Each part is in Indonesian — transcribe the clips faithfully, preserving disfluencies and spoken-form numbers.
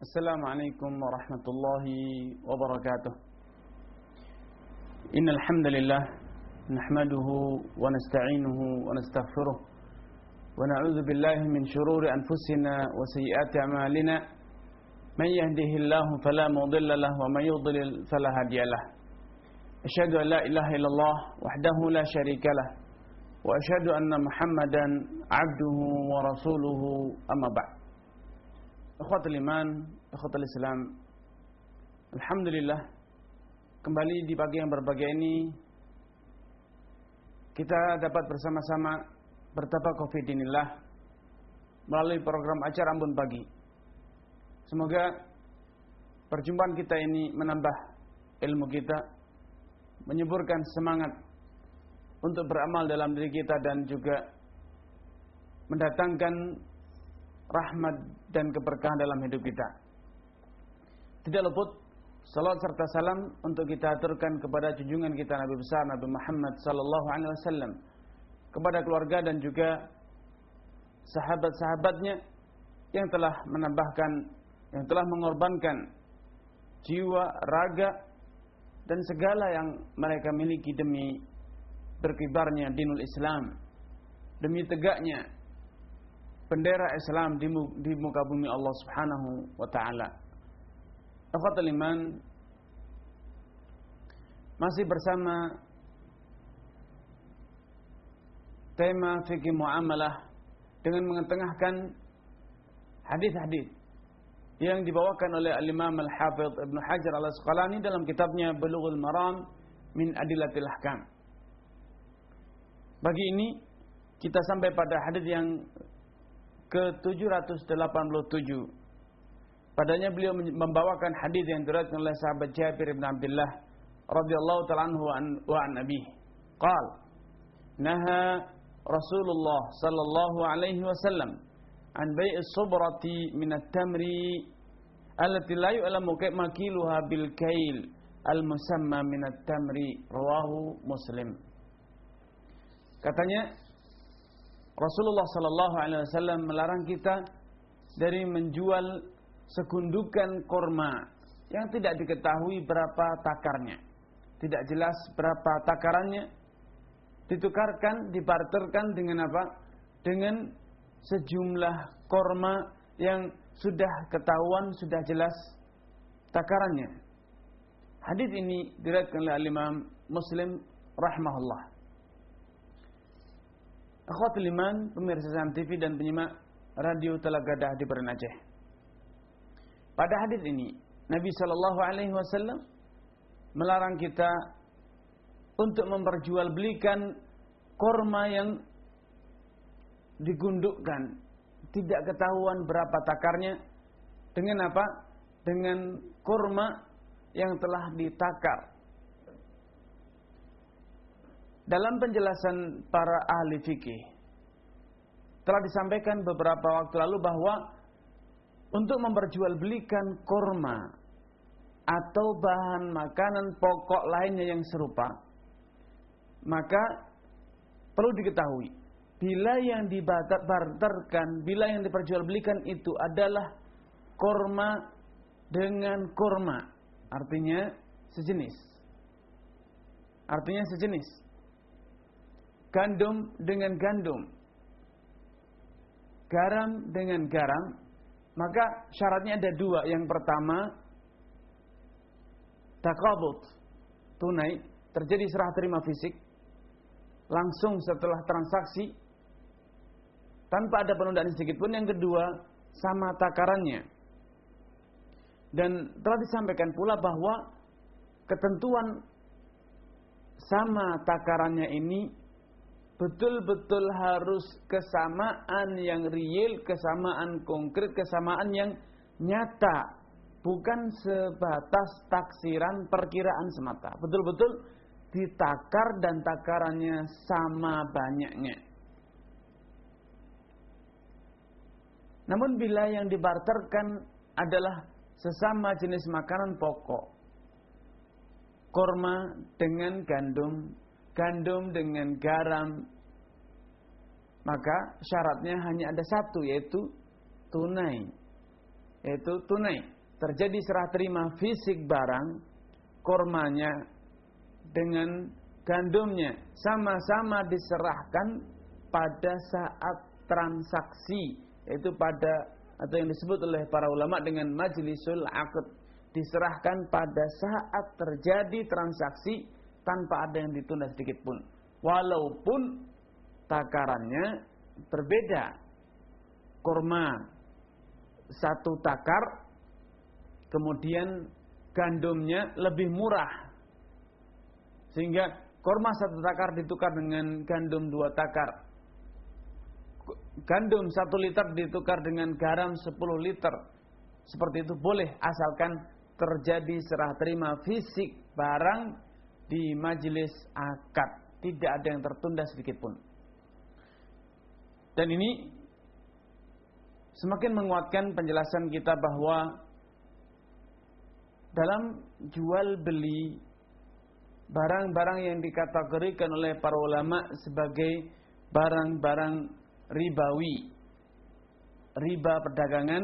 Assalamualaikum warahmatullahi wabarakatuh. Innal hamdalillah nahmaduhu wa nasta'inuhu wa nastaghfiruh wa na'udzu billahi min shururi anfusina wa sayyiati a'malina. Man yahdihillahu fala mudilla lahu wa man yudlil fala hadiyalah. Asyhadu an la ilaha illallah wahdahu la syarika lah wa asyhadu anna Muhammadan 'abduhu wa rasuluhu amma ba'd. Ikhwatul iman, ikhwatul Islam, alhamdulillah, kembali di pagi yang berbahagia ini kita dapat bersama-sama bertafakuh fi dinillah melalui program acara Ambon Pagi. Semoga perjumpaan kita ini menambah ilmu kita, menyuburkan semangat untuk beramal dalam diri kita dan juga mendatangkan rahmat dan keberkahan dalam hidup kita. Tidak luput salawat serta salam untuk kita aturkan kepada junjungan kita Nabi besar Nabi Muhammad sallallahu alaihi wasallam, kepada keluarga dan juga sahabat-sahabatnya yang telah menambahkan, yang telah mengorbankan jiwa, raga dan segala yang mereka miliki demi berkibarnya dinul Islam, demi tegaknya bendera Islam di, di muka bumi Allah Subhanahu wa taala. Ikhwatul iman, masih bersama tema fikih muamalah dengan mengetengahkan hadis-hadis yang dibawakan oleh Al-Imam Al-Hafidh Ibnu Hajar Al-Asqalani dalam kitabnya Bulughul Maram min Adillatil Ahkam. Bagi ini kita sampai pada hadis yang ke tujuh ratus delapan puluh tujuh. Padanya beliau membawakan hadis yang diriwayatkan oleh sahabat Jabir bin Abdullah radhiyallahu ta'ala anhu wa an Abi. Qala naha Rasulullah sallallahu alaihi wasallam an bai'is subrati min at-tamri allati la yu'lamu makiluha bil kail al-musamma min at-tamri, rawahu Muslim. Katanya Rasulullah sallallahu alaihi wasallam melarang kita dari menjual segundukan korma yang tidak diketahui berapa takarnya. Tidak jelas berapa takarannya. Ditukarkan, dibarterkan dengan apa? Dengan sejumlah korma yang sudah ketahuan, sudah jelas takarannya. Hadis ini diriwayatkan oleh Imam Muslim rahimahullah. Akhwatul iman, pemirsa Sam T V dan penyimak radio Telagadah di Beren Aceh. Pada hadis ini, Nabi sallallahu alaihi wasallam melarang kita untuk memperjualbelikan korma yang digundukkan, tidak ketahuan berapa takarnya, dengan apa? Dengan korma yang telah ditakar. Dalam penjelasan para ahli fikih telah disampaikan beberapa waktu lalu bahwa untuk memperjualbelikan korma atau bahan makanan pokok lainnya yang serupa, maka perlu diketahui bila yang dibarterkan, bila yang diperjualbelikan itu adalah korma dengan korma, artinya sejenis. Artinya sejenis. Gandum dengan gandum, garam dengan garam, maka syaratnya ada dua. Yang pertama, taqabud, tunai, terjadi serah terima fisik langsung setelah transaksi tanpa ada penundaan sedikit pun. Yang kedua, sama takarannya. Dan telah disampaikan pula bahwa ketentuan sama takarannya ini betul-betul harus kesamaan yang real, kesamaan konkret, kesamaan yang nyata, bukan sebatas taksiran perkiraan semata. Betul-betul ditakar dan takarannya sama banyaknya. Namun bila yang dibarterkan adalah sesama jenis makanan pokok, korma dengan gandum, gandum dengan garam, maka syaratnya hanya ada satu, yaitu tunai. yaitu tunai. Terjadi serah terima fisik barang, kormanya dengan gandumnya sama-sama diserahkan pada saat transaksi, yaitu pada atau yang disebut oleh para ulama dengan majlisul aqd, diserahkan pada saat terjadi transaksi tanpa ada yang ditunda sedikit pun, walaupun takarannya berbeda. Kurma satu takar, kemudian gandumnya lebih murah, sehingga kurma satu takar ditukar dengan gandum dua takar, gandum satu liter ditukar dengan garam sepuluh liter. Seperti itu boleh, asalkan terjadi serah terima fisik barang di majelis akad, tidak ada yang tertunda sedikit pun. Dan ini semakin menguatkan penjelasan kita bahwa dalam jual beli barang-barang yang dikategorikan oleh para ulama sebagai barang-barang ribawi, riba perdagangan,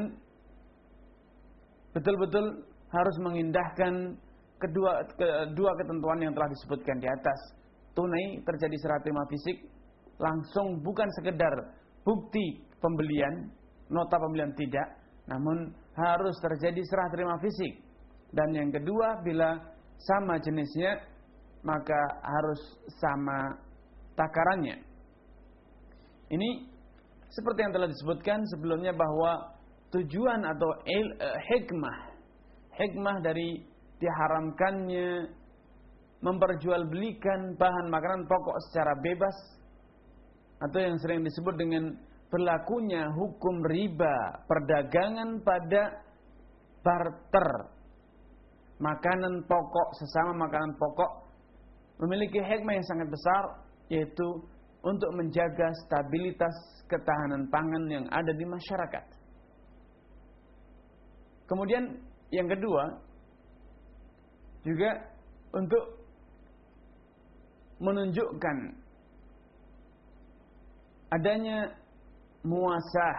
betul-betul harus mengindahkan kedua kedua ketentuan yang telah disebutkan di atas. Tunai, terjadi serah terima fisik langsung, bukan sekedar bukti pembelian, nota pembelian, tidak, namun harus terjadi serah terima fisik. Dan yang kedua, bila sama jenisnya maka harus sama takarannya. Ini seperti yang telah disebutkan sebelumnya bahwa tujuan atau il, eh, hikmah hikmah dari diharamkannya memperjualbelikan bahan makanan pokok secara bebas, atau yang sering disebut dengan berlakunya hukum riba perdagangan pada barter makanan pokok sesama makanan pokok, memiliki hikmah yang sangat besar, yaitu untuk menjaga stabilitas ketahanan pangan yang ada di masyarakat. Kemudian yang kedua juga untuk menunjukkan adanya muasah,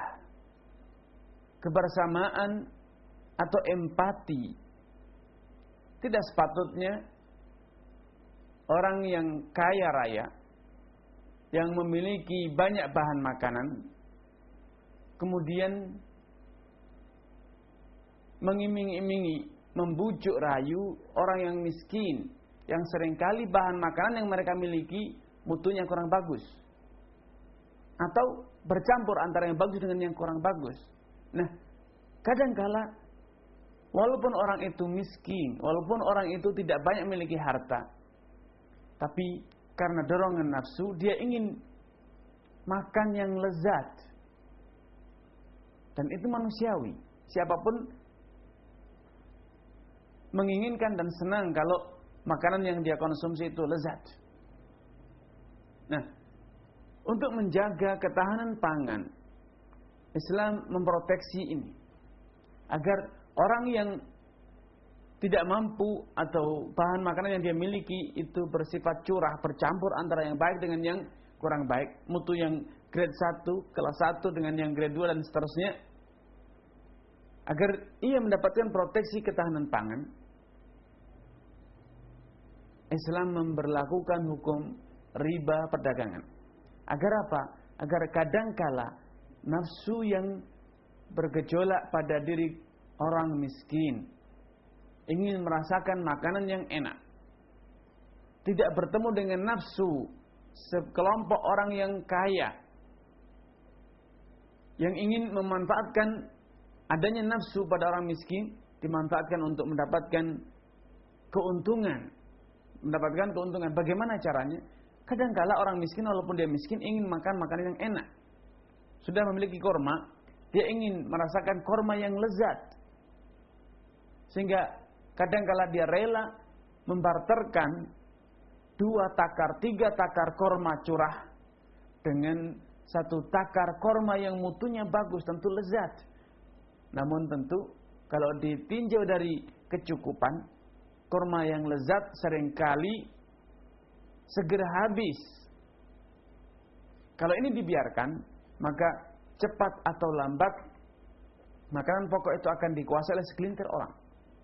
kebersamaan atau empati. Tidak sepatutnya orang yang kaya raya, yang memiliki banyak bahan makanan, kemudian mengiming-imingi, membujuk rayu orang yang miskin, yang seringkali bahan makanan yang mereka miliki mutunya kurang bagus, atau bercampur antara yang bagus dengan yang kurang bagus. Nah, kadangkala walaupun orang itu miskin, walaupun orang itu tidak banyak memiliki harta, tapi karena dorongan nafsu dia ingin makan yang lezat, dan itu manusiawi. Siapapun menginginkan dan senang kalau makanan yang dia konsumsi itu lezat. Nah, untuk menjaga ketahanan pangan, Islam memproteksi ini agar orang yang tidak mampu atau bahan makanan yang dia miliki itu bersifat curah, bercampur antara yang baik dengan yang kurang baik, mutu yang grade satu, kelas satu dengan yang grade dua dan seterusnya, agar ia mendapatkan proteksi ketahanan pangan. Islam memberlakukan hukum riba perdagangan. Agar apa? Agar kadangkala nafsu yang bergejolak pada diri orang miskin, ingin merasakan makanan yang enak, tidak bertemu dengan nafsu sekelompok orang yang kaya, yang ingin memanfaatkan adanya nafsu pada orang miskin, dimanfaatkan untuk mendapatkan keuntungan. Mendapatkan keuntungan. Bagaimana caranya? Kadangkala orang miskin, walaupun dia miskin, ingin makan makanan yang enak. Sudah memiliki korma, dia ingin merasakan korma yang lezat, sehingga kadangkala dia rela membarterkan dua takar, tiga takar korma curah dengan satu takar korma yang mutunya bagus, tentu lezat. Namun tentu kalau ditinjau dari kecukupan, korma yang lezat seringkali segera habis. Kalau ini dibiarkan, maka cepat atau lambat makanan pokok itu akan dikuasai oleh segelintir orang.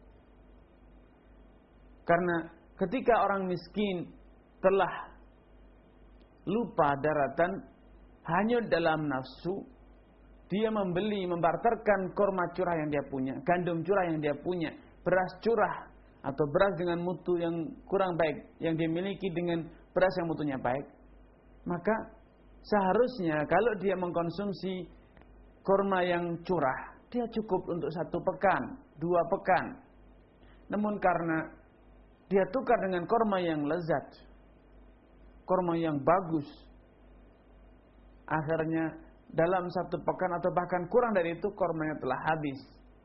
Karena ketika orang miskin telah lupa daratan, hanyut dalam nafsu, dia membeli, membarterkan kurma curah yang dia punya, gandum curah yang dia punya, beras curah atau beras dengan mutu yang kurang baik yang dia miliki dengan beras yang mutunya baik, maka seharusnya kalau dia mengkonsumsi kurma yang curah, dia cukup untuk satu pekan, dua pekan. Namun karena dia tukar dengan kurma yang lezat, kurma yang bagus, akhirnya dalam satu pekan atau bahkan kurang dari itu kurmanya telah habis.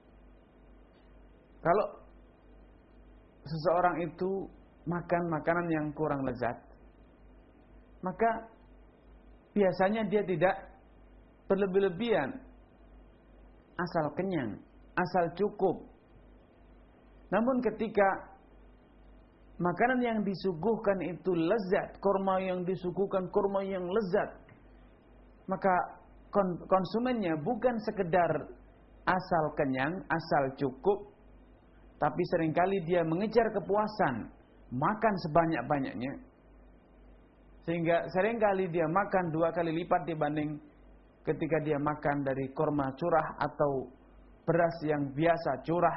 Kalau seseorang itu makan makanan yang kurang lezat, maka biasanya dia tidak berlebih-lebihan, asal kenyang, asal cukup. Namun ketika makanan yang disuguhkan itu lezat, kurma yang disuguhkan kurma yang lezat, maka konsumennya bukan sekedar asal kenyang, asal cukup, tapi seringkali dia mengejar kepuasan, makan sebanyak-banyaknya, sehingga seringkali dia makan dua kali lipat dibanding ketika dia makan dari kurma curah atau beras yang biasa curah,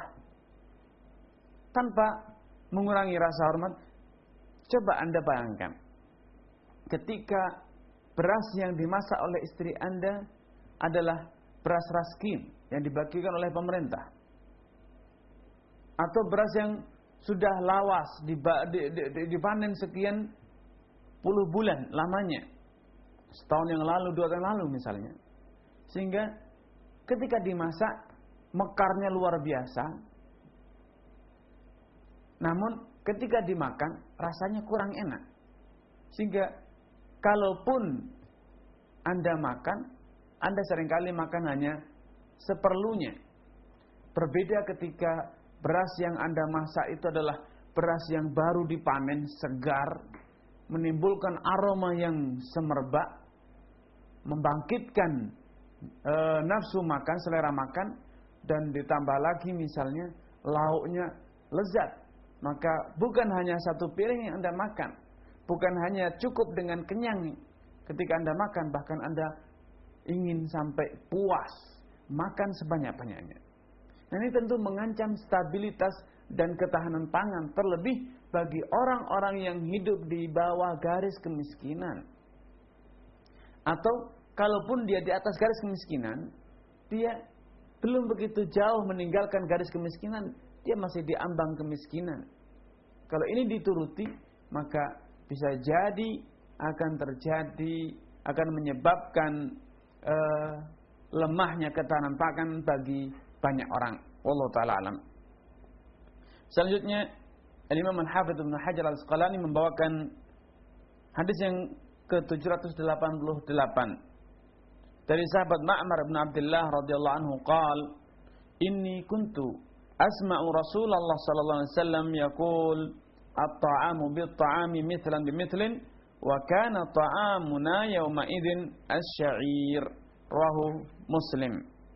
tanpa mengurangi rasa hormat. Coba Anda bayangkan, ketika beras yang dimasak oleh istri Anda adalah beras raskin yang dibagikan oleh pemerintah, atau beras yang sudah lawas dipanen sekian puluh bulan lamanya, setahun yang lalu, dua tahun lalu misalnya, sehingga ketika dimasak mekarnya luar biasa, namun ketika dimakan rasanya kurang enak, sehingga kalaupun Anda makan, Anda seringkali makan hanya seperlunya. Berbeda ketika beras yang Anda masak itu adalah beras yang baru dipanen, segar, menimbulkan aroma yang semerbak, membangkitkan e, nafsu makan, selera makan, dan ditambah lagi misalnya lauknya lezat. Maka bukan hanya satu piring yang Anda makan, bukan hanya cukup dengan kenyang ketika Anda makan, bahkan Anda ingin sampai puas, makan sebanyak-banyaknya. Nah, ini tentu mengancam stabilitas dan ketahanan pangan, terlebih bagi orang-orang yang hidup di bawah garis kemiskinan. Atau kalaupun dia di atas garis kemiskinan, dia belum begitu jauh meninggalkan garis kemiskinan, dia masih di ambang kemiskinan. Kalau ini dituruti, maka bisa jadi akan terjadi, akan menyebabkan uh, lemahnya ketahanan pangan bagi banyak orang. Wallahu ta'ala alam. Selanjutnya, Imam Al-Hafidz Ibnu Hajar Al-Asqalani membawakan hadis yang ke tujuh ratus delapan puluh delapan dari sahabat Ma'mar bin Abdullah radhiyallahu anhu qaal, inni kuntu asma'u Rasulullah sallallahu alaihi wasallam yaqul at-ta'amu bit-ta'ami mithlan bimithlin wa kana ta'amuna yawma idzin asy-sya'ir. Rawahu Muslim.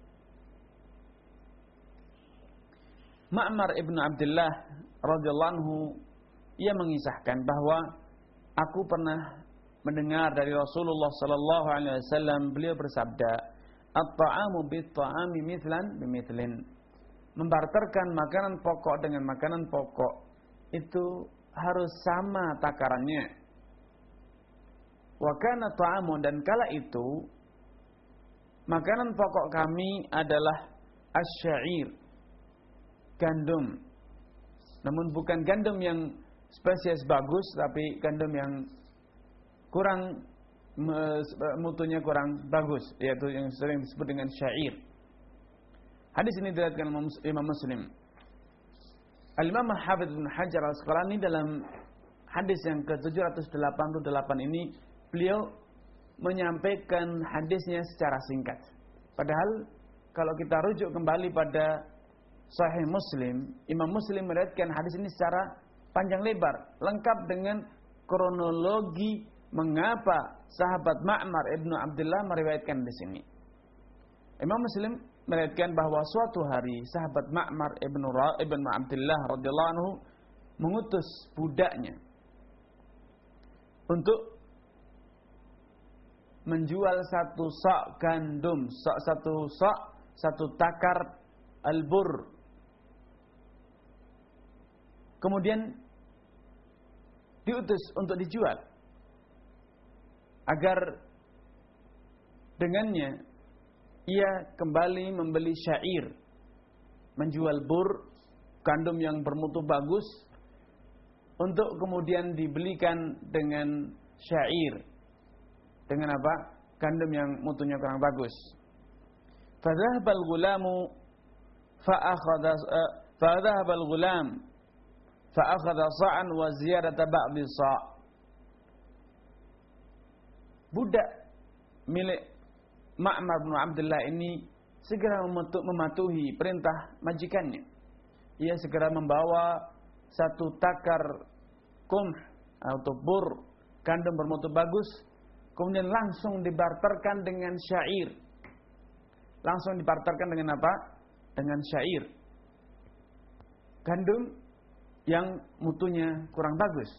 Ma'mar ibn Abdullah radhiyallahu anhu, ia mengisahkan bahwa aku pernah mendengar dari Rasulullah sallallahu alaihi wasallam, beliau bersabda, at-ta'amu bit-ta'ami mithlan bimithlin. Membarterkan makanan pokok dengan makanan pokok itu harus sama takarannya. Wa kana ta'amun, dan kala itu makanan pokok kami adalah asy-sya'ir, gandum. Namun bukan gandum yang spesies bagus, tapi gandum yang kurang mutunya kurang bagus, yaitu yang sering disebut dengan syair. Hadis ini diriwayatkan Imam Muslim. Al-Imam Al-Hafidz Ibnu Hajar Al-Asqalani dalam hadis yang ke tujuh ratus delapan puluh delapan ini, beliau menyampaikan hadisnya secara singkat. Padahal kalau kita rujuk kembali pada Sahih Muslim, Imam Muslim meriwayatkan hadis ini secara panjang lebar, lengkap dengan kronologi mengapa sahabat Ma'mar ibnu Abdullah meriwayatkan di sini. Imam Muslim meriwayatkan bahwa suatu hari sahabat Ma'mar ibn Ra ibn Abdullah radhiyallahu anhu mengutus budaknya untuk menjual satu sak gandum, sak satu sak, satu takar al-bur. Kemudian diutus untuk dijual agar dengannya ia kembali membeli syair, menjual bur, gandum yang bermutu bagus, untuk kemudian dibelikan dengan syair. Dengan apa? Gandum yang mutunya kurang bagus. Fadhahabal ghulamu fa'akhadha fadhahabal ghulam fa'akhadha sa'an wa ziyadata ba'di sa'. Budak milik Ma'mar bin Abdullah ini segera mematuhi perintah majikannya. Ia segera membawa satu takar qumh atau bur, gandum bermutu bagus, kemudian langsung dibarterkan dengan syair. Langsung dibarterkan dengan apa? Dengan syair. Gandum yang mutunya kurang bagus.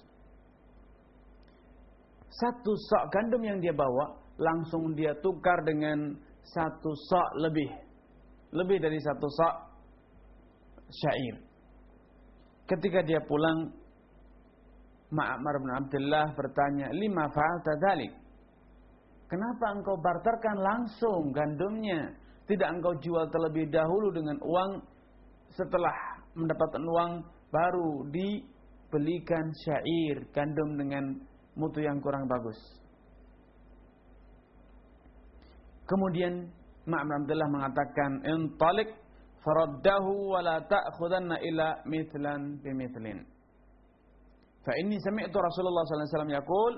Satu sok gandum yang dia bawa langsung dia tukar dengan satu sok lebih. Lebih dari satu sok syair. Ketika dia pulang, Ma'mar bin Abdullah bertanya, "Lima fa'alta dzalik?" Kenapa engkau barterkan langsung gandumnya? Tidak engkau jual terlebih dahulu dengan uang, setelah mendapatkan uang baru dibelikan syair, gandum dengan mutu yang kurang bagus. Kemudian Ma'mar bin Abdullah mengatakan, "Intalik faraddahu wa la ta'khudanna ila mithlan bimithlin. Fa inni sami'tu Rasulullah sallallahu alaihi wasallam yaqul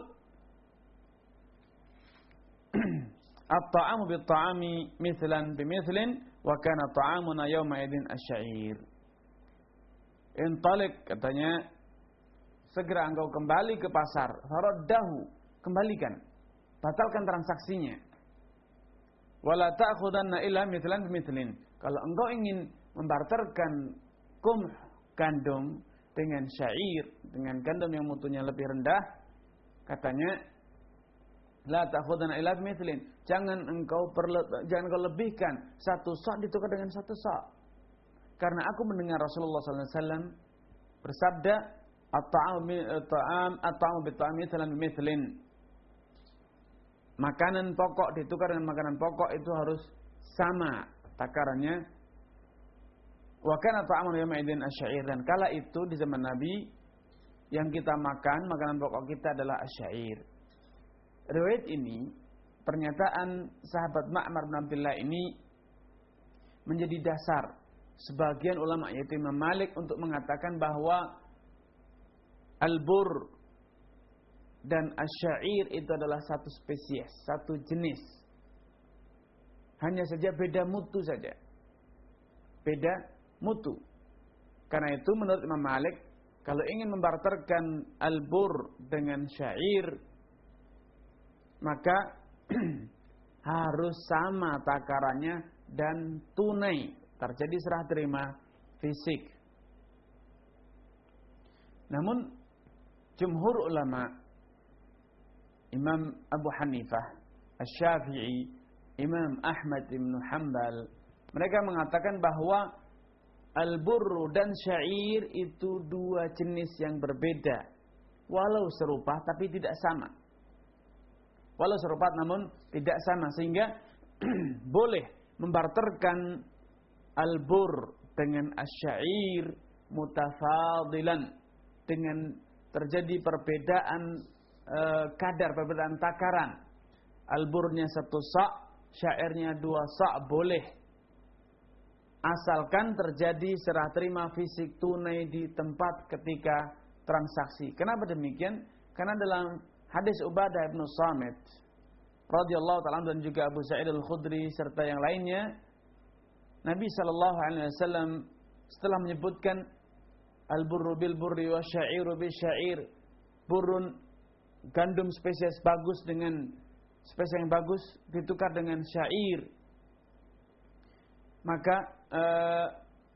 at-ta'amu bit-ta'ami mithlan bimithlin wa kana ta'amuna yawma idin asy-sya'ir." Intalik, katanya, segera engkau kembali ke pasar, faraddahu, kembalikan, batalkan transaksinya. Wala ta'khudanna illa mithlan bimithlin. Kalau engkau ingin membarterkan qumh, gandum, dengan syair, dengan gandum yang mutunya lebih rendah, katanya, la ta'khudanna illa bimithlin. Jangan engkau perle- jangan engkau lebihkan satu sak ditukar dengan satu sak. Karena aku mendengar Rasulullah sallallahu alaihi wasallam bersabda, at-ta'am at-ta'am at-ta'am bit-ta'am mithlan bimithlin. Makanan pokok ditukar dengan makanan pokok itu harus sama takarannya. Wa kana ta'amun yawma idzin asy-sya'ir, dan kala itu di zaman Nabi yang kita makan, makanan pokok kita adalah asy-sya'ir. Riwayat ini, pernyataan sahabat Ma'mar bin Abdullah ini menjadi dasar sebagian ulama yaitu Imam Malik untuk mengatakan bahwa al-bur dan asy-sya'ir itu adalah satu spesies, satu jenis. Hanya saja beda mutu saja. Beda mutu. Karena itu menurut Imam Malik, kalau ingin membarterkan al-bur dengan syair, maka harus sama takarannya dan tunai, terjadi serah terima fisik. Namun jumhur ulama, Imam Abu Hanifah, Asy-Syafi'i, Imam Ahmad bin Hanbal, mereka mengatakan bahwa al-burru dan syair itu dua jenis yang berbeda. Walau serupa tapi tidak sama. Walau serupa namun tidak sama, sehingga boleh membarterkan al-bur dengan asy-syair mutafadilan, dengan terjadi perbedaan e, kadar, perbedaan takaran. Al-burnya satu sak, syairnya dua sak, boleh. Asalkan terjadi serah terima fisik tunai di tempat ketika transaksi. Kenapa demikian? Karena dalam hadis Ubadah bin Samit radhiyallahu ta'ala dan juga Abu Sa'id Al-Khudri serta yang lainnya, Nabi sallallahu alaihi wasallam setelah menyebutkan al-burru bil burri wa syairu bil syair, burun gandum spesies bagus dengan spesies yang bagus ditukar dengan syair. maka uh,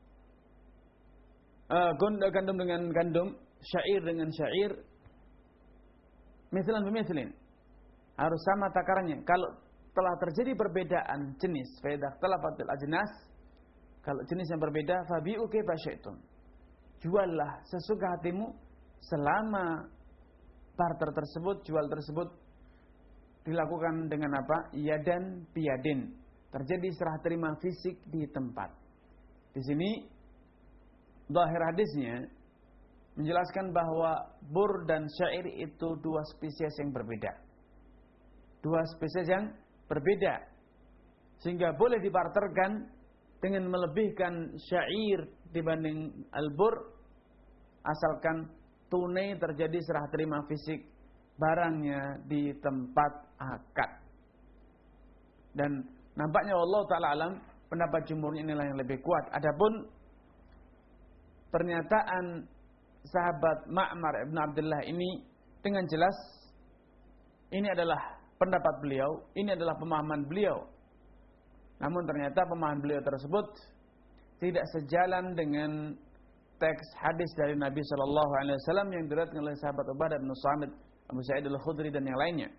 uh, gandum dengan gandum, syair dengan syair, mislan bimithilin, harus sama takarannya. Kalau telah terjadi perbedaan jenis, fa idza ikhtalafatil ajnas, kalau jenis yang berbeda, fabi'u kaifa syi'tum, juallah sesuka hatimu selama barter tersebut, jual tersebut dilakukan dengan apa? Yadan biyadin, terjadi serah terima fisik di tempat. Di sini zahir hadisnya menjelaskan bahwa bur dan syair itu dua spesies yang berbeda. Dua spesies yang berbeda. Sehingga boleh dibarterkan dengan melebihkan syair dibanding al-bur, asalkan tunai terjadi serah terima fisik barangnya di tempat akad. Dan nampaknya Allah Ta'ala alam, pendapat jumhurnya inilah yang lebih kuat. Adapun pernyataan sahabat Ma'mar ibn Abdullah ini dengan jelas ini adalah pendapat beliau, ini adalah pemahaman beliau. Namun ternyata pemahaman beliau tersebut tidak sejalan dengan teks hadis dari Nabi Shallallahu Alaihi Wasallam yang diriwayatkan oleh sahabat Ubadah bin Samit, Abu Sa'id al-Khudri dan yang lainnya.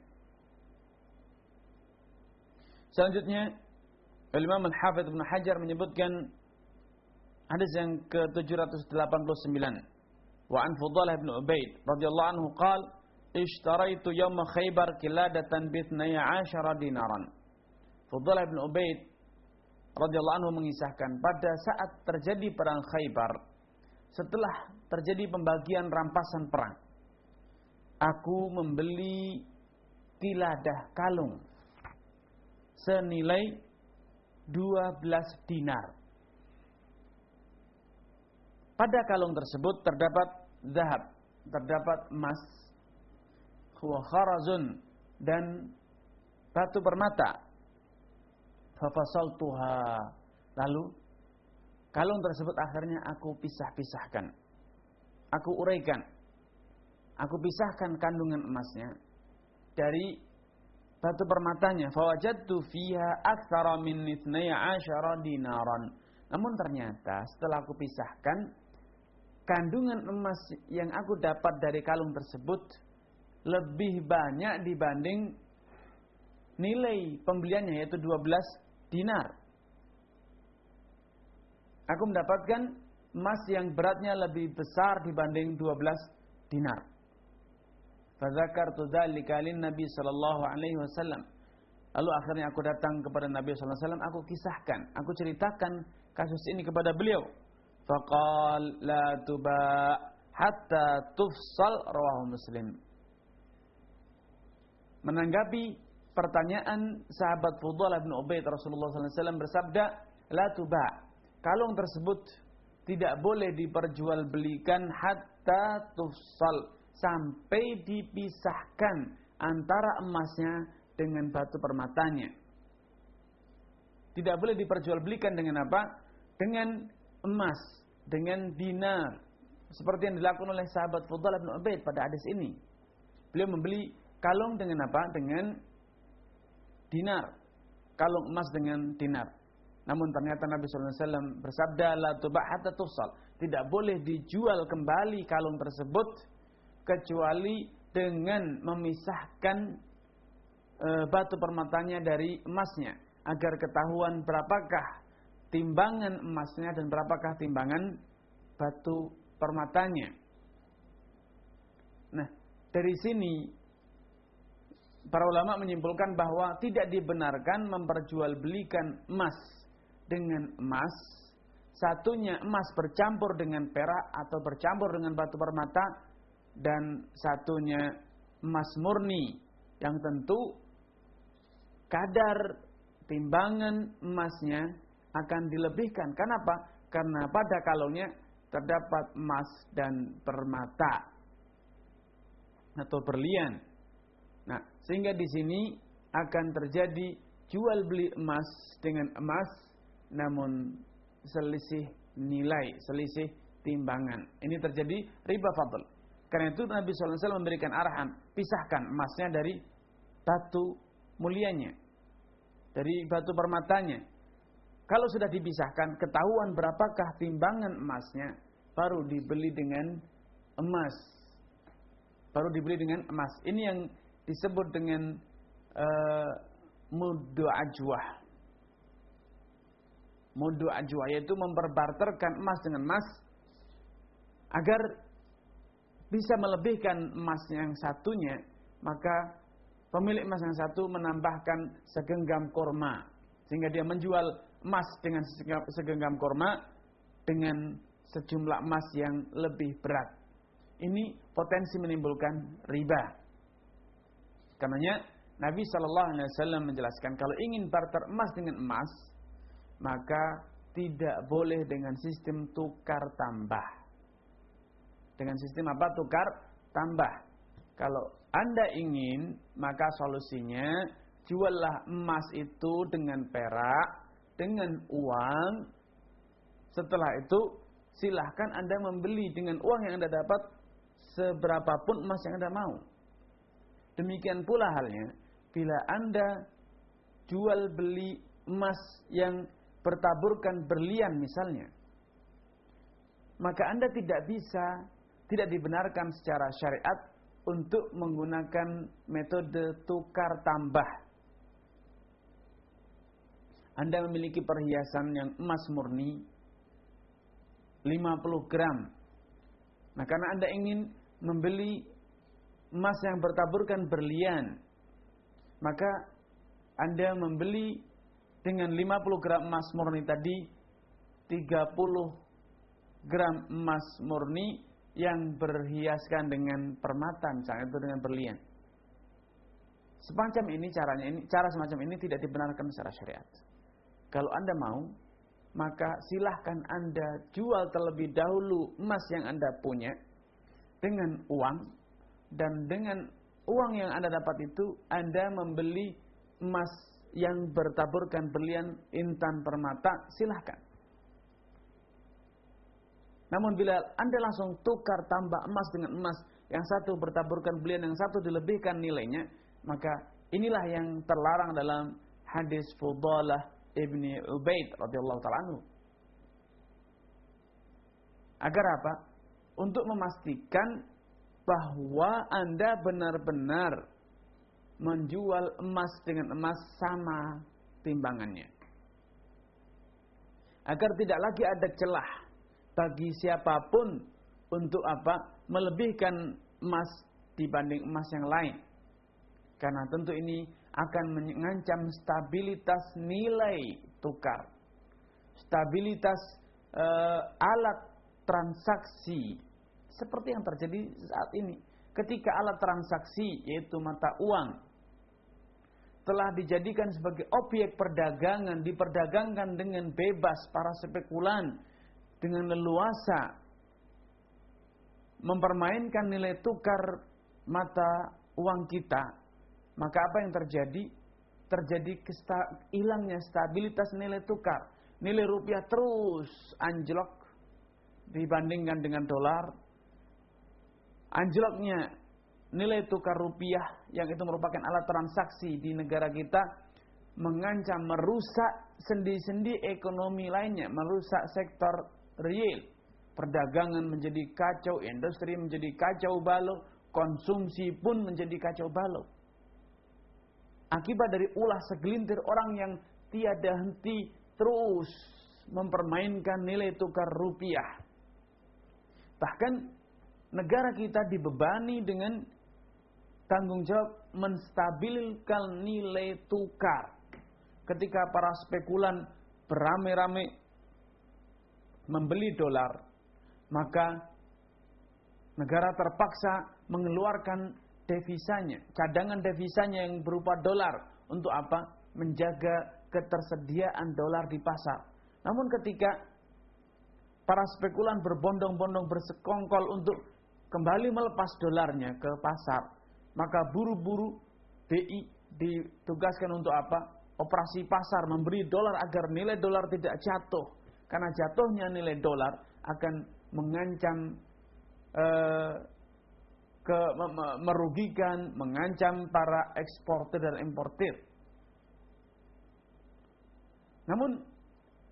Selanjutnya, Imam Al-Hafidz Ibnu Hajar menyebutkan hadis yang ke tujuh ratus delapan puluh sembilan. Wa an Fudalah bin Ubaid radhiyallahu anhu qala ishtaraitu yawma Khaybar qiladatan bi ithnai asyara dinaran. Fudalah bin Ubaid radhiyallahu anhu mengisahkan, pada saat terjadi perang Khaybar, setelah terjadi pembagian rampasan perang, aku membeli kiladah kalung senilai dua belas dinar. Pada kalung tersebut terdapat zahab, terdapat emas, wa kharazun, dan batu permata. Fafasaltuha, lalu kalung tersebut akhirnya aku pisah-pisahkan, aku uraikan, aku pisahkan kandungan emasnya dari batu permatanya. Fawajadtu fiha aktsara min ithnai asyara dinaran. Namun ternyata setelah aku pisahkan, kandungan emas yang aku dapat dari kalung tersebut lebih banyak dibanding nilai pembeliannya, yaitu dua belas dinar. Aku mendapatkan emas yang beratnya lebih besar dibanding dua belas dinar. Fadzakartu dzalika lin Nabi sallallahu alaihi wasallam. Lalu akhirnya aku datang kepada Nabi sallallahu alaihi wasallam, aku kisahkan, aku ceritakan kasus ini kepada beliau. Faqal la tuba hatta tufsal, rawahu Muslim. Menanggapi pertanyaan sahabat Fudalah bin Ubaid, Rasulullah sallallahu alaihi wasallam bersabda, la tuba, kalung tersebut tidak boleh diperjualbelikan hatta tufsal, sampai dipisahkan antara emasnya dengan batu permatanya. Tidak boleh diperjualbelikan dengan apa? Dengan emas, dengan dinar, seperti yang dilakukan oleh sahabat Fudalah bin Ubaid pada hadis ini. Beliau membeli kalung dengan apa? Dengan dinar, kalung emas dengan dinar. Namun ternyata Nabi sallallahu alaihi wasallam bersabda, la tuba' hatta tufsal, tidak boleh dijual kembali kalung tersebut kecuali dengan memisahkan e, batu permatanya dari emasnya, agar ketahuan berapakah timbangan emasnya dan berapakah timbangan batu permatanya. Nah, dari sini para ulama menyimpulkan bahwa tidak dibenarkan memperjualbelikan emas dengan emas, satunya emas bercampur dengan perak atau bercampur dengan batu permata, dan satunya emas murni yang tentu kadar timbangan emasnya akan dilebihkan. Kenapa? Karena pada kalungnya terdapat emas dan permata atau berlian. Nah, sehingga di sini akan terjadi jual beli emas dengan emas, namun selisih nilai, selisih timbangan. Ini terjadi riba fadl. Karena itu Nabi sallallahu alaihi wasallam memberikan arahan, pisahkan emasnya dari batu mulianya, dari batu permatanya. Kalau sudah dipisahkan, ketahuan berapakah timbangan emasnya, baru dibeli dengan emas. Baru dibeli dengan emas. Ini yang disebut dengan uh, mudu ajwah. Mudu ajwah yaitu memperbarterkan emas dengan emas agar bisa melebihkan emas yang satunya, maka pemilik emas yang satu menambahkan segenggam kurma, sehingga dia menjual emas dengan segenggam kurma dengan sejumlah emas yang lebih berat. Ini potensi menimbulkan riba. Karenanya Nabi shallallahu alaihi wasallam menjelaskan, kalau ingin barter emas dengan emas, maka tidak boleh dengan sistem tukar tambah. Dengan sistem apa? Tukar tambah. Kalau Anda ingin, maka solusinya juallah emas itu dengan perak, dengan uang. Setelah itu silahkan Anda membeli dengan uang yang Anda dapat seberapapun emas yang Anda mau. Demikian pula halnya bila Anda jual beli emas yang bertaburkan berlian misalnya, maka Anda tidak bisa, tidak dibenarkan secara syariat untuk menggunakan metode tukar tambah. Anda memiliki perhiasan yang emas murni lima puluh gram. Nah, karena Anda ingin membeli emas yang bertaburkan berlian, maka Anda membeli dengan lima puluh gram emas murni tadi tiga puluh gram emas murni yang berhiaskan dengan permata, misalnya itu dengan berlian. Semacam ini caranya, ini cara semacam ini tidak dibenarkan secara syariat. Kalau Anda mau, maka silahkan Anda jual terlebih dahulu emas yang Anda punya dengan uang, dan dengan uang yang Anda dapat itu Anda membeli emas yang bertaburkan berlian intan permata, silahkan. Namun bila Anda langsung tukar tambah emas dengan emas, yang satu bertaburkan berlian, yang satu dilebihkan nilainya, maka inilah yang terlarang dalam hadis Fudalah ibni Ubaid radhiyallahu ta'ala anhu. Agar apa? Untuk memastikan bahwa Anda benar-benar menjual emas dengan emas sama timbangannya. Agar tidak lagi ada celah bagi siapapun untuk apa? Melebihkan emas dibanding emas yang lain. Karena tentu ini akan mengancam stabilitas nilai tukar, stabilitas uh, alat transaksi, seperti yang terjadi saat ini. Ketika alat transaksi, yaitu mata uang, telah dijadikan sebagai objek perdagangan, diperdagangkan dengan bebas, para spekulan dengan leluasa mempermainkan nilai tukar mata uang kita, maka apa yang terjadi? Terjadi kesta- hilangnya stabilitas nilai tukar. Nilai rupiah terus anjlok dibandingkan dengan dolar. Anjloknya nilai tukar rupiah yang itu merupakan alat transaksi di negara kita mengancam merusak sendi-sendi ekonomi lainnya, merusak sektor real. Perdagangan menjadi kacau, industri menjadi kacau balau, konsumsi pun menjadi kacau balau. Akibat dari ulah segelintir orang yang tiada henti terus mempermainkan nilai tukar rupiah. Bahkan negara kita dibebani dengan tanggung jawab menstabilkan nilai tukar. Ketika para spekulan beramai-ramai membeli dolar, maka negara terpaksa mengeluarkan devisanya, cadangan devisanya yang berupa dolar. Untuk apa? Menjaga ketersediaan dolar di pasar. Namun ketika para spekulan berbondong-bondong bersekongkol untuk kembali melepas dolarnya ke pasar, maka buru-buru B I ditugaskan untuk apa? Operasi pasar, memberi dolar agar nilai dolar tidak jatuh. Karena jatuhnya nilai dolar akan mengancam eh, ke merugikan, mengancam para eksportir dan importir. Namun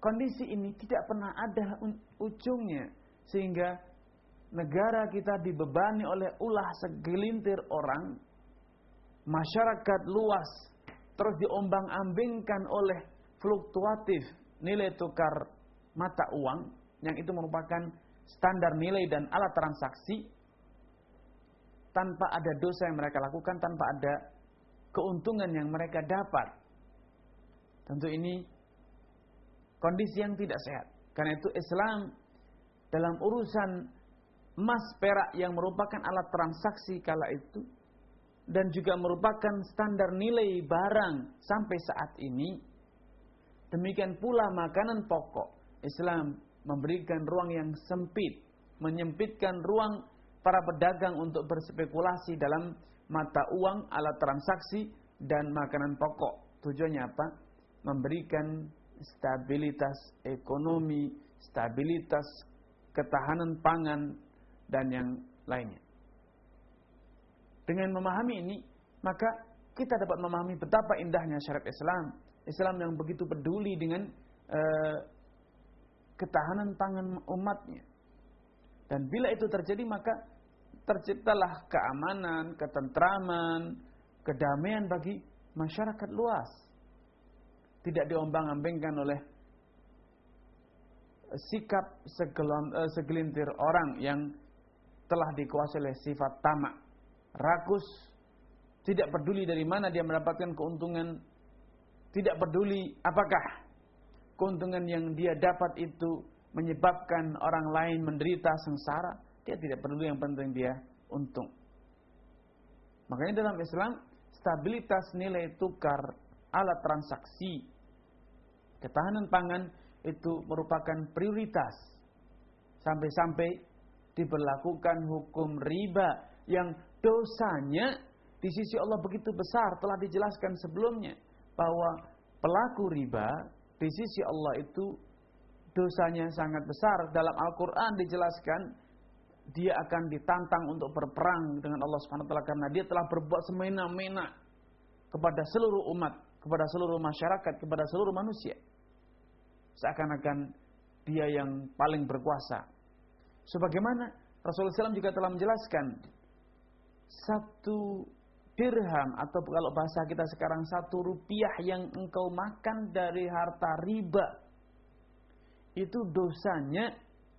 kondisi ini tidak pernah ada ujungnya, sehingga negara kita dibebani oleh ulah segelintir orang, masyarakat luas terus diombang-ambingkan oleh fluktuatif nilai tukar mata uang, yang itu merupakan standar nilai dan alat transaksi, tanpa ada dosa yang mereka lakukan, tanpa ada keuntungan yang mereka dapat. Tentu ini kondisi yang tidak sehat. Karena itu Islam dalam urusan emas perak yang merupakan alat transaksi kala itu, dan juga merupakan standar nilai barang sampai saat ini, demikian pula makanan pokok, Islam memberikan ruang yang sempit, menyempitkan ruang para pedagang untuk berspekulasi dalam mata uang, alat transaksi, dan makanan pokok. Tujuannya apa? Memberikan stabilitas ekonomi, stabilitas ketahanan pangan, dan yang lainnya. Dengan memahami ini, maka kita dapat memahami betapa indahnya syariat Islam. Islam yang begitu peduli dengan uh, ketahanan pangan umatnya. Dan bila itu terjadi, maka terciptalah keamanan, ketentraman, kedamaian bagi masyarakat luas. Tidak diombang-ambingkan oleh sikap segelintir orang yang telah dikuasai oleh sifat tamak, rakus, tidak peduli dari mana dia mendapatkan keuntungan, tidak peduli apakah keuntungan yang dia dapat itu menyebabkan orang lain menderita sengsara, dia tidak peduli, yang penting dia untung. Makanya dalam Islam, stabilitas nilai tukar, alat transaksi, ketahanan pangan itu merupakan prioritas. Sampai-sampai diberlakukan hukum riba yang dosanya di sisi Allah begitu besar. Telah dijelaskan sebelumnya bahwa pelaku riba di sisi Allah itu dosanya sangat besar. Dalam Al-Quran dijelaskan dia akan ditantang untuk berperang dengan Allah subhanahu wa taala karena dia telah berbuat semena-mena kepada seluruh umat, kepada seluruh masyarakat, kepada seluruh manusia. Seakan-akan dia yang paling berkuasa. Sebagaimana Rasulullah shallallahu alaihi wasallam juga telah menjelaskan, satu dirham atau kalau bahasa kita sekarang satu rupiah yang engkau makan dari harta riba, itu dosanya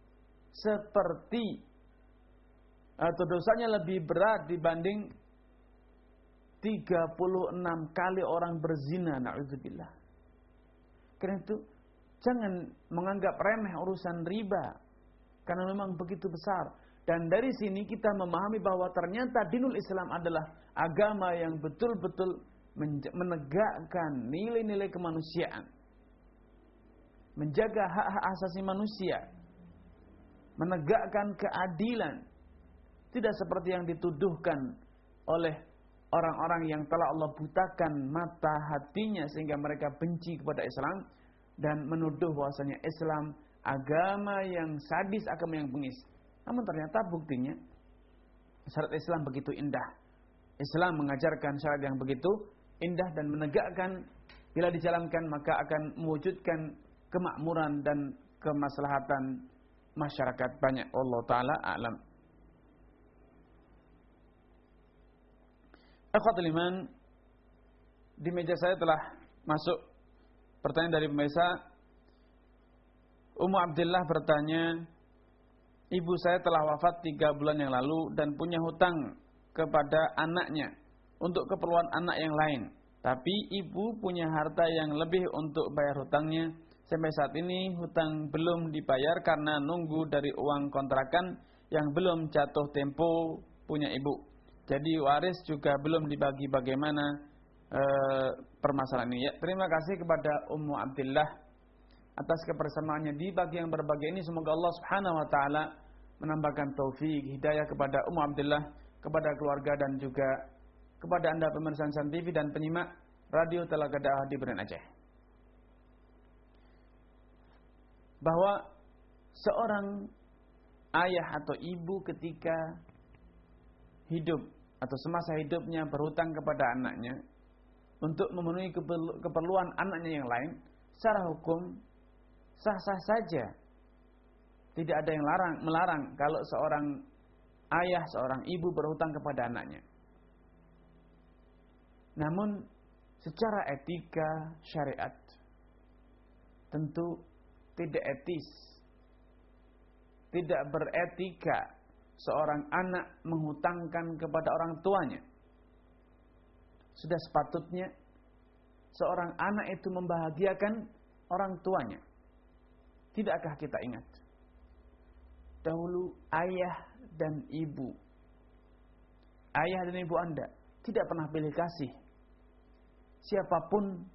seperti atau dosanya lebih berat dibanding tiga puluh enam kali orang berzina, na'udzubillah. Karena itu jangan menganggap remeh urusan riba, karena memang begitu besar. Dan dari sini kita memahami bahwa ternyata dinul Islam adalah agama yang betul-betul menegakkan nilai-nilai kemanusiaan, menjaga hak-hak asasi manusia, menegakkan keadilan. Tidak seperti yang dituduhkan oleh orang-orang yang telah Allah butakan mata hatinya sehingga mereka benci kepada Islam dan menuduh bahwasanya Islam agama yang sadis, agama yang bengis. Namun ternyata buktinya syariat Islam begitu indah. Islam mengajarkan syariat yang begitu indah dan menegakkan, bila dijalankan maka akan mewujudkan kemakmuran dan kemaslahatan masyarakat banyak. Allah taala a'lam. Akhwatul iman, di meja saya telah masuk pertanyaan dari pemirsa. Ummu Abdillah bertanya, ibu saya telah wafat tiga bulan yang lalu dan punya hutang kepada anaknya untuk keperluan anak yang lain. Tapi ibu punya harta yang lebih untuk bayar hutangnya. Sampai saat ini hutang belum dibayar karena nunggu dari uang kontrakan yang belum jatuh tempo punya ibu. Jadi waris juga belum dibagi. Bagaimana e, permasalahan ini? Ya, terima kasih kepada Ummu Abdillah atas kebersamaannya di bagi yang berbahagia ini. Semoga Allah Subhanahu wa taala menambahkan taufik hidayah kepada Ummu Abdillah, kepada keluarga dan juga kepada Anda pemirsa Insan T V dan penyimak Radio Talagadah di Beren Aceh. Bahwa seorang ayah atau ibu ketika hidup atau semasa hidupnya berhutang kepada anaknya untuk memenuhi keperluan anaknya yang lain, secara hukum sah-sah saja. Tidak ada yang larang, melarang kalau seorang ayah, seorang ibu berhutang kepada anaknya. Namun secara etika syariat tentu tidak etis, tidak beretika seorang anak menghutangkan kepada orang tuanya. Sudah sepatutnya seorang anak itu membahagiakan orang tuanya. Tidakkah kita ingat? Dahulu ayah dan ibu, ayah dan ibu Anda tidak pernah pilih kasih. Siapapun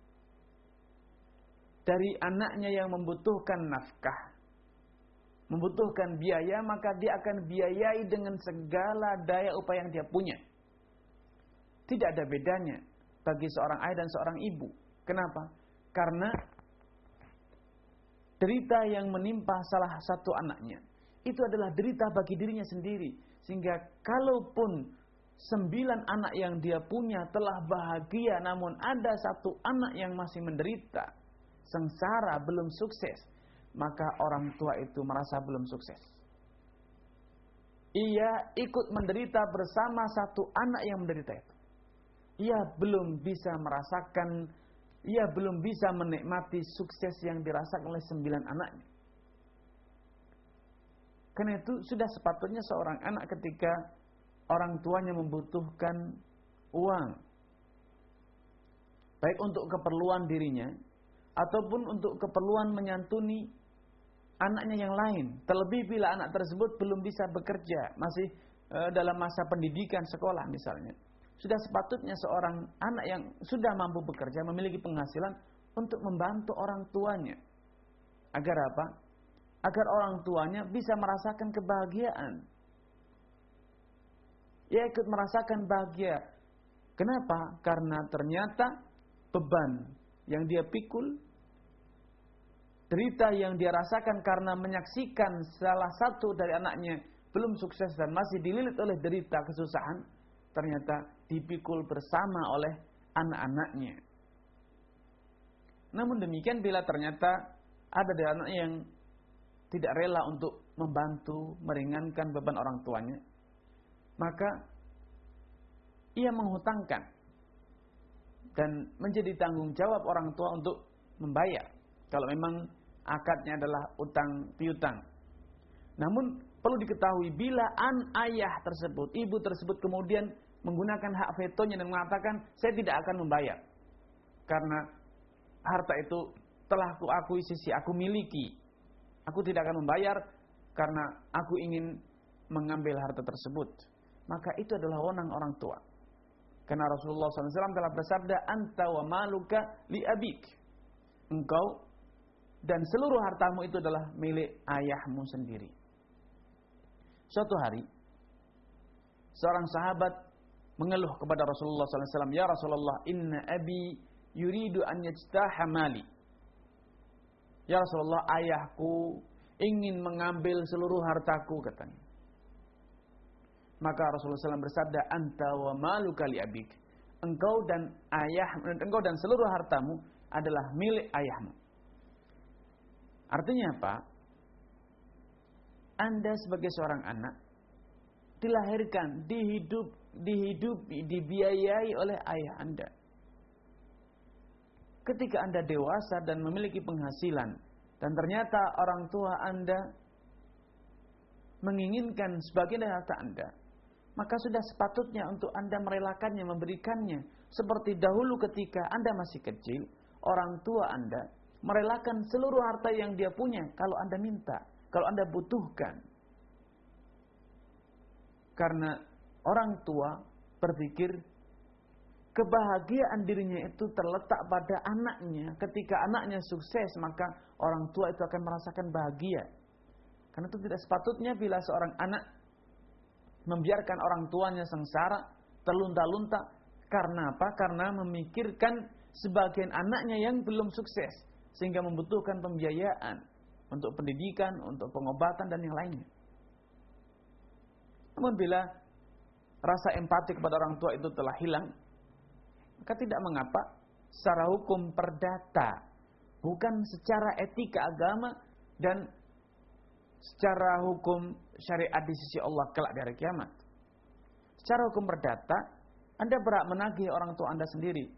dari anaknya yang membutuhkan nafkah, membutuhkan biaya, maka dia akan biayai dengan segala daya upaya yang dia punya. Tidak ada bedanya bagi seorang ayah dan seorang ibu. Kenapa? Karena derita yang menimpa salah satu anaknya itu adalah derita bagi dirinya sendiri. Sehingga kalaupun sembilan anak yang dia punya telah bahagia, namun ada satu anak yang masih menderita, sengsara, belum sukses, maka orang tua itu merasa belum sukses. Ia ikut menderita bersama satu anak yang menderita itu. Ia belum bisa merasakan, ia belum bisa menikmati sukses yang dirasakan oleh sembilan anaknya. Karena itu sudah sepatutnya seorang anak ketika orang tuanya membutuhkan uang, baik untuk keperluan dirinya ataupun untuk keperluan menyantuni anaknya yang lain. Terlebih bila anak tersebut belum bisa bekerja, masih e, dalam masa pendidikan sekolah misalnya. Sudah sepatutnya seorang anak yang sudah mampu bekerja, memiliki penghasilan untuk membantu orang tuanya. Agar apa? Agar orang tuanya bisa merasakan kebahagiaan. Ia ikut merasakan bahagia. Kenapa? Karena ternyata beban yang dia pikul, derita yang dia rasakan karena menyaksikan salah satu dari anaknya belum sukses dan masih dililit oleh derita kesusahan, ternyata dipikul bersama oleh anak-anaknya. Namun demikian, bila ternyata ada dari anaknya yang tidak rela untuk membantu meringankan beban orang tuanya, maka ia menghutangkan dan menjadi tanggung jawab orang tua untuk membayar kalau memang akadnya adalah utang piutang. Namun perlu diketahui, bila an ayah tersebut, ibu tersebut kemudian menggunakan hak vetonya dan mengatakan saya tidak akan membayar karena harta itu telah aku akui sisi aku miliki, aku tidak akan membayar karena aku ingin mengambil harta tersebut, maka itu adalah wewenang orang tua. Karena Rasulullah shallallahu alaihi wasallam telah bersabda, anta wa maluka li abik, engkau dan seluruh hartamu itu adalah milik ayahmu sendiri. Suatu hari seorang sahabat mengeluh kepada Rasulullah shallallahu alaihi wasallam, ya Rasulullah, inna abi yuridu an yajtaha mali. Ya Rasulullah, ayahku ingin mengambil seluruh hartaku, katanya. Maka Rasulullah shallallahu alaihi wasallam bersabda, anta wa maluka li abik, engkau dan ayah, engkau dan seluruh hartamu adalah milik ayahmu. Artinya apa? Anda sebagai seorang anak dilahirkan, dihidup, dihidupi, dibiayai oleh ayah Anda. Ketika Anda dewasa dan memiliki penghasilan, dan ternyata orang tua Anda menginginkan sebagian dari harta Anda, maka sudah sepatutnya untuk Anda merelakannya, memberikannya. Seperti dahulu ketika Anda masih kecil, orang tua Anda merelakan seluruh harta yang dia punya kalau Anda minta, kalau Anda butuhkan. Karena orang tua berpikir kebahagiaan dirinya itu terletak pada anaknya. Ketika anaknya sukses, maka orang tua itu akan merasakan bahagia. Karena itu tidak sepatutnya bila seorang anak membiarkan orang tuanya sengsara, terlunta-lunta. Karena apa? Karena memikirkan sebagian anaknya yang belum sukses, sehingga membutuhkan pembiayaan untuk pendidikan, untuk pengobatan dan yang lainnya. Namun bila rasa empati kepada orang tua itu telah hilang, maka tidak mengapa secara hukum perdata bukan secara etika agama dan secara hukum syariat di sisi Allah kelak di hari kiamat. Secara hukum perdata, Anda berhak menagih orang tua Anda sendiri.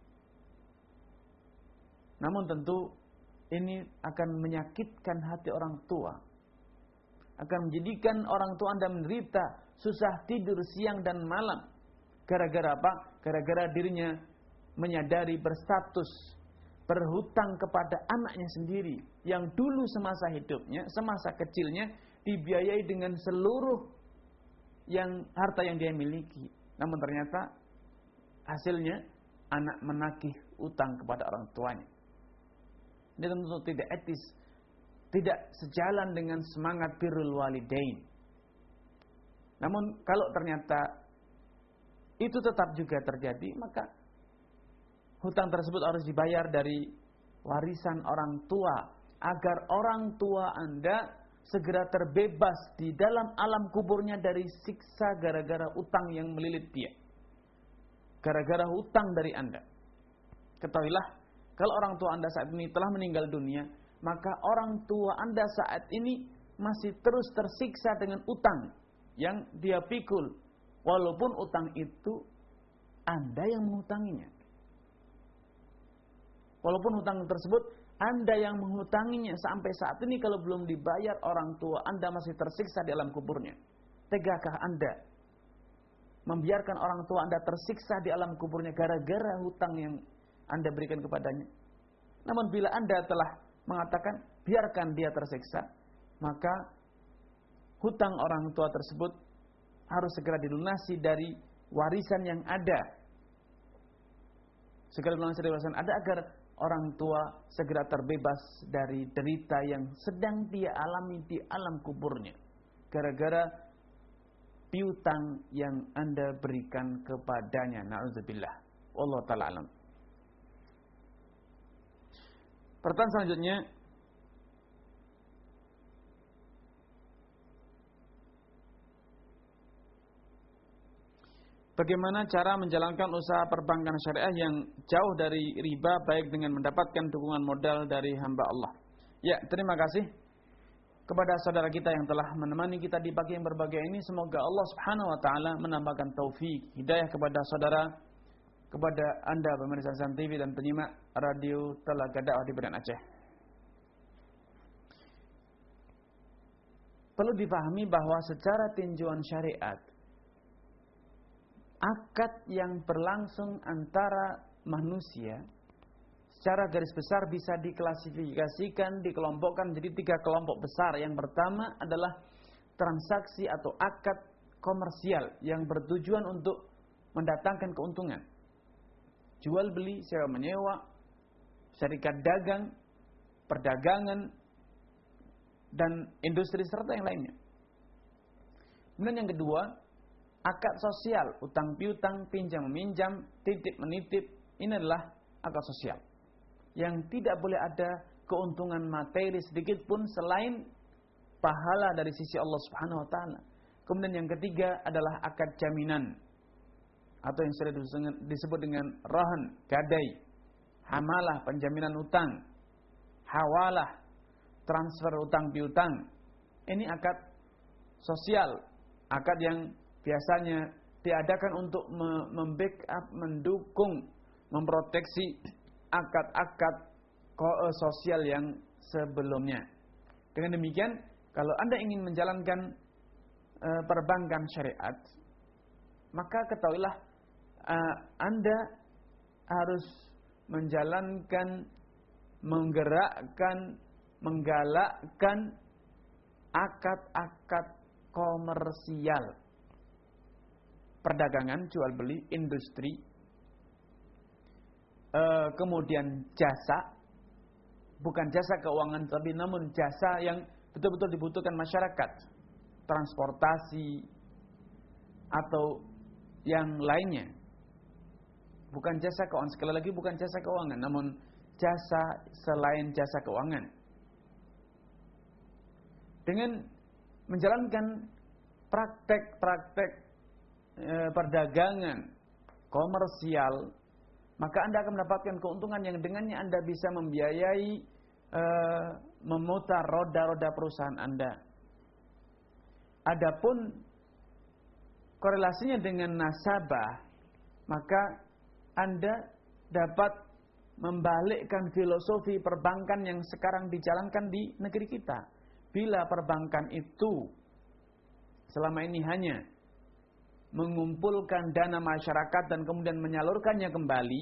Namun tentu ini akan menyakitkan hati orang tua, akan menjadikan orang tua Anda menderita, susah tidur siang dan malam. Gara-gara apa? Gara-gara dirinya menyadari berstatus berhutang kepada anaknya sendiri yang dulu semasa hidupnya, semasa kecilnya dibiayai dengan seluruh yang harta yang dia miliki. Namun ternyata hasilnya anak menagih utang kepada orang tuanya. Ini tentu tidak etis, tidak sejalan dengan semangat birrul walidain. Namun kalau ternyata itu tetap juga terjadi, maka hutang tersebut harus dibayar dari warisan orang tua, agar orang tua Anda segera terbebas di dalam alam kuburnya dari siksa gara-gara utang yang melilit dia, gara-gara hutang dari Anda. Ketahuilah, kalau orang tua Anda saat ini telah meninggal dunia, maka orang tua Anda saat ini masih terus tersiksa dengan utang yang dia pikul, walaupun utang itu Anda yang menghutanginya. Walaupun hutang tersebut Anda yang menghutanginya, sampai saat ini kalau belum dibayar orang tua Anda masih tersiksa di alam kuburnya. Tegakah Anda membiarkan orang tua Anda tersiksa di alam kuburnya gara-gara hutang yang Anda berikan kepadanya? Namun bila Anda telah mengatakan biarkan dia tersiksa, maka hutang orang tua tersebut harus segera dilunasi dari warisan yang ada. Segera dilunasi dari warisan ada agar orang tua segera terbebas dari derita yang sedang dia alami di alam kuburnya, gara-gara piutang yang Anda berikan kepadanya. Na'udzubillah. Wallahu ta'ala alam. Pertanyaan selanjutnya, bagaimana cara menjalankan usaha perbankan syariah yang jauh dari riba, baik dengan mendapatkan dukungan modal dari hamba Allah? Ya, terima kasih kepada saudara kita yang telah menemani kita di pagi yang berbahagia ini. Semoga Allah Subhanahu wa taala menambahkan taufik, hidayah kepada saudara, kepada Anda pemirsa Azan T V dan penyimak radio Telaga Dakwah di Medan Aceh. Perlu dipahami bahwa secara tinjauan syariat, akad yang berlangsung antara manusia secara garis besar bisa diklasifikasikan, dikelompokkan menjadi tiga kelompok besar. Yang pertama adalah transaksi atau akad komersial yang bertujuan untuk mendatangkan keuntungan. Jual beli, sewa menyewa, syarikat dagang, perdagangan, dan industri serta yang lainnya. Kemudian yang kedua, akad sosial, utang piutang, pinjam meminjam, titip menitip. Ini adalah akad sosial yang tidak boleh ada keuntungan materi sedikit pun selain pahala dari sisi Allah Subhanahu wa taala. Kemudian yang ketiga adalah akad jaminan atau yang sering disebut dengan rahan, gadai, hamalah, penjaminan utang, hawalah, transfer utang piutang. Ini akad sosial, akad yang biasanya diadakan untuk membackup, mendukung, memproteksi akad-akad sosial yang sebelumnya. Dengan demikian, kalau Anda ingin menjalankan e, perbankan syariat, maka ketahuilah e, Anda harus menjalankan, menggerakkan, menggalakkan akad-akad komersial, perdagangan, jual beli, industri, e, kemudian jasa, bukan jasa keuangan tapi namun jasa yang betul-betul dibutuhkan masyarakat, transportasi atau yang lainnya. Bukan jasa keuangan, sekali lagi bukan jasa keuangan, namun jasa selain jasa keuangan. Dengan menjalankan praktek-praktek e, perdagangan komersial, maka Anda akan mendapatkan keuntungan yang dengannya Anda bisa membiayai uh, memutar roda-roda perusahaan Anda. Adapun korelasinya dengan nasabah, maka Anda dapat membalikkan filosofi perbankan yang sekarang dijalankan di negeri kita. Bila perbankan itu selama ini hanya mengumpulkan dana masyarakat dan kemudian menyalurkannya kembali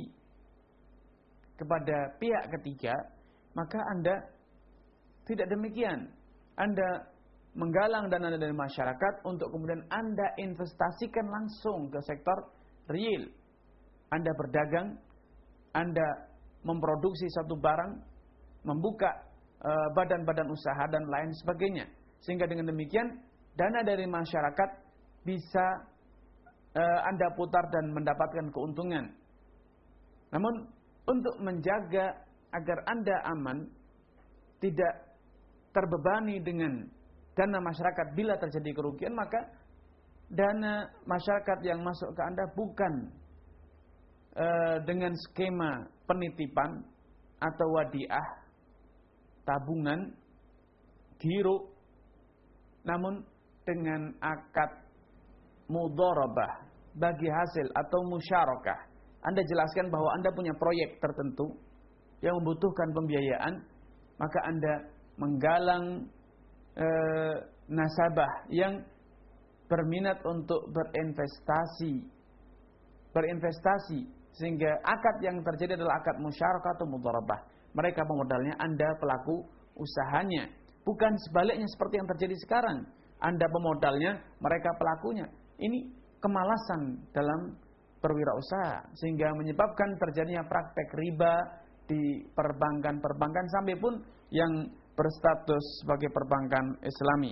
kepada pihak ketiga, maka Anda tidak demikian. Anda menggalang dana dari masyarakat untuk kemudian Anda investasikan langsung ke sektor real. Anda berdagang, Anda memproduksi satu barang, membuka uh, badan-badan usaha dan lain sebagainya. Sehingga dengan demikian dana dari masyarakat bisa uh, Anda putar dan mendapatkan keuntungan. Namun untuk menjaga agar Anda aman, tidak terbebani dengan dana masyarakat bila terjadi kerugian, maka dana masyarakat yang masuk ke Anda bukan uh, dengan skema penitipan atau wadiah, tabungan, giro, namun dengan akad mudharabah bagi hasil atau musyarakah. Anda jelaskan bahwa Anda punya proyek tertentu yang membutuhkan pembiayaan, maka Anda menggalang e, nasabah yang berminat untuk berinvestasi, berinvestasi sehingga akad yang terjadi adalah akad musyarakah atau mudharabah. Mereka pemodalnya, Anda pelaku usahanya. Bukan sebaliknya seperti yang terjadi sekarang. Anda pemodalnya, mereka pelakunya. Ini kemalasan dalam berwirausaha sehingga menyebabkan terjadinya praktek riba di perbankan-perbankan sampai pun yang berstatus sebagai perbankan Islami.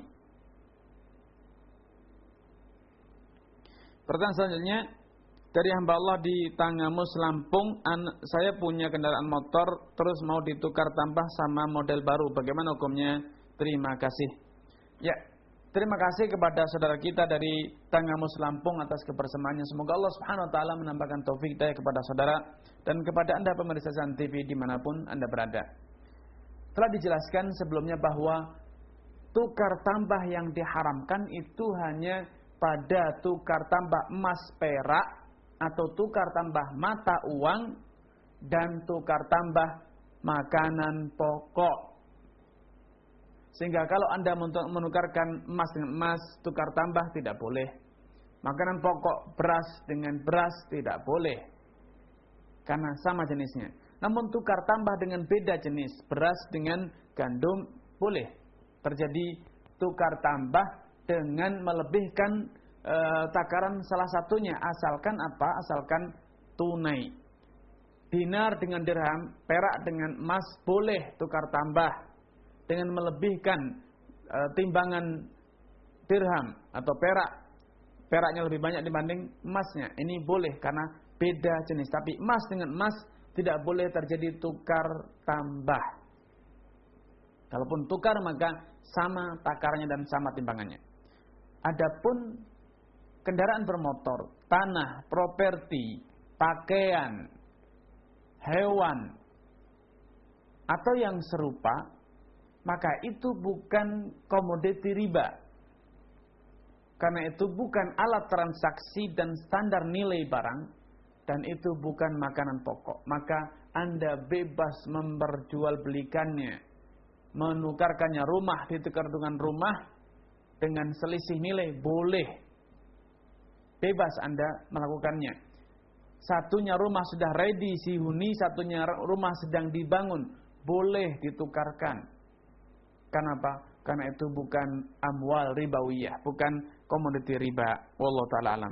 Pertanyaan selanjutnya dari hamba Allah di Tangamus, Lampung. Saya punya kendaraan motor terus mau ditukar tambah sama model baru. Bagaimana hukumnya? Terima kasih. Ya, terima kasih kepada saudara kita dari Tangamus, Lampung atas kebersamaannya. Semoga Allah Subhanahu Wa Taala menambahkan taufik hidayah kepada saudara dan kepada Anda pemirsa Zan T V dimanapun Anda berada. Telah dijelaskan sebelumnya bahwa tukar tambah yang diharamkan itu hanya pada tukar tambah emas perak atau tukar tambah mata uang dan tukar tambah makanan pokok. Sehingga kalau Anda menukarkan emas dengan emas, tukar tambah tidak boleh. Makanan pokok, beras dengan beras tidak boleh, karena sama jenisnya. Namun tukar tambah dengan beda jenis, beras dengan gandum boleh. Terjadi tukar tambah dengan melebihkan e, takaran salah satunya, asalkan apa? Asalkan tunai. Dinar dengan dirham, perak dengan emas boleh tukar tambah dengan melebihkan e, timbangan dirham atau perak. Peraknya lebih banyak dibanding emasnya. Ini boleh karena beda jenis. Tapi emas dengan emas tidak boleh terjadi tukar tambah. Kalaupun tukar maka sama takarnya dan sama timbangannya. Adapun kendaraan bermotor, tanah, properti, pakaian, hewan atau yang serupa, maka itu bukan komoditi riba. Karena itu bukan alat transaksi dan standar nilai barang, dan itu bukan makanan pokok. Maka Anda bebas memperjualbelikannya, menukarkannya, rumah ditukar dengan rumah dengan selisih nilai, boleh. Bebas Anda melakukannya. Satunya rumah sudah ready dihuni, satunya rumah sedang dibangun, boleh ditukarkan. Kenapa? Karena itu bukan amwal ribawiyah, bukan komoditi riba. Wallahu ta'ala alam.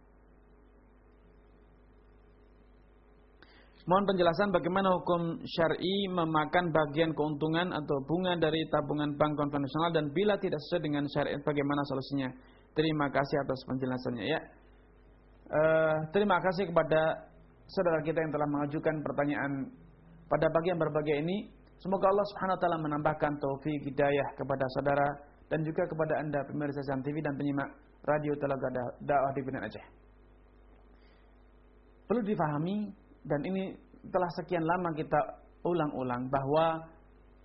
Mohon penjelasan bagaimana hukum syar'i memakan bagian keuntungan atau bunga dari tabungan bank konvensional, dan bila tidak sesuai dengan syariat bagaimana solusinya? Terima kasih atas penjelasannya ya. Uh, terima kasih kepada saudara kita yang telah mengajukan pertanyaan pada pagi yang berbahagia ini. Semoga Allah Subhanahu Wa Taala menambahkan taufik hidayah kepada saudara dan juga kepada Anda pemirsa Zan T V dan penyimak radio Telaga Dakwah di Bina Aceh. Perlu difahami, dan ini telah sekian lama kita ulang-ulang, bahwa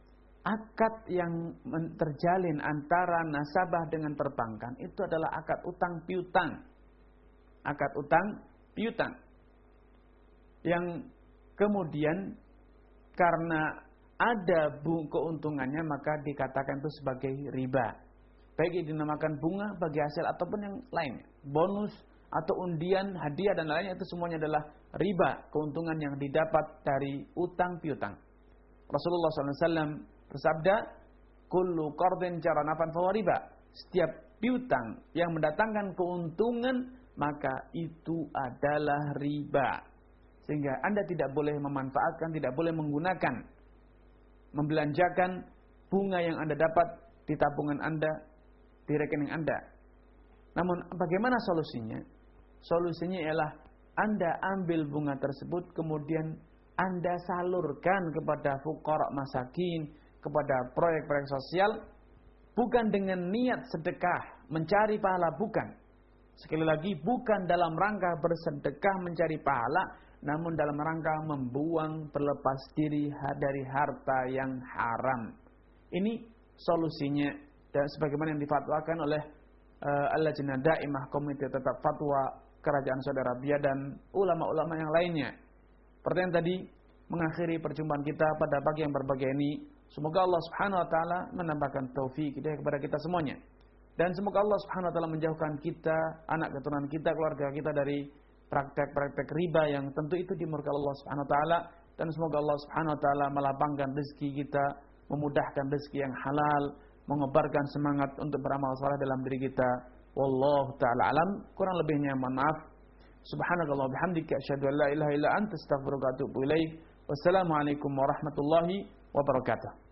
akad yang terjalin antara nasabah dengan perbankan itu adalah akad utang piutang. Akad utang piutang. Yang kemudian karena ada keuntungannya maka dikatakan itu sebagai riba. Baik yang dinamakan bunga bagi hasil ataupun yang lain. Bonus atau undian, hadiah dan lainnya itu semuanya adalah riba. Keuntungan yang didapat dari utang piutang. Rasulullah shallallahu alaihi wasallam bersabda, kullu qardin jara naf'an fahuwa riba. Setiap piutang yang mendatangkan keuntungan maka itu adalah riba. Sehingga Anda tidak boleh memanfaatkan, tidak boleh menggunakan, membelanjakan bunga yang Anda dapat di tabungan Anda, di rekening Anda. Namun bagaimana solusinya? Solusinya ialah Anda ambil bunga tersebut kemudian Anda salurkan kepada fuqara masakin, kepada proyek-proyek sosial, bukan dengan niat sedekah, mencari pahala, bukan. Sekali lagi, bukan dalam rangka bersedekah mencari pahala, namun dalam rangka membuang berlepas diri dari harta yang haram. Ini solusinya dan sebagaimana yang difatwakan oleh uh, Al-Lajnah Daimah, Komite Tetap Fatwa Kerajaan Saudi Arabia dan ulama-ulama yang lainnya. Pertanyaan tadi mengakhiri perjumpaan kita pada pagi yang berbahagia ini. Semoga Allah Subhanahu wa taala menambahkan taufik hidayah kepada kita semuanya. Dan semoga Allah Subhanahu wa taala menjauhkan kita, anak keturunan kita, keluarga kita dari praktek-praktek riba yang tentu itu dimurkai Allah Subhanahu wa taala, dan semoga Allah Subhanahu wa taala melapangkan rezeki kita, memudahkan rezeki yang halal, mengobarkan semangat untuk beramal saleh dalam diri kita. Wallahu taala alam. Kurang lebihnya mohon maaf. Subhanakallah bihamdika asyhadu an la ilaha illa anta astaghfiruka wa atubu ilaik. Wassalamualaikum warahmatullahi wabarakatuh.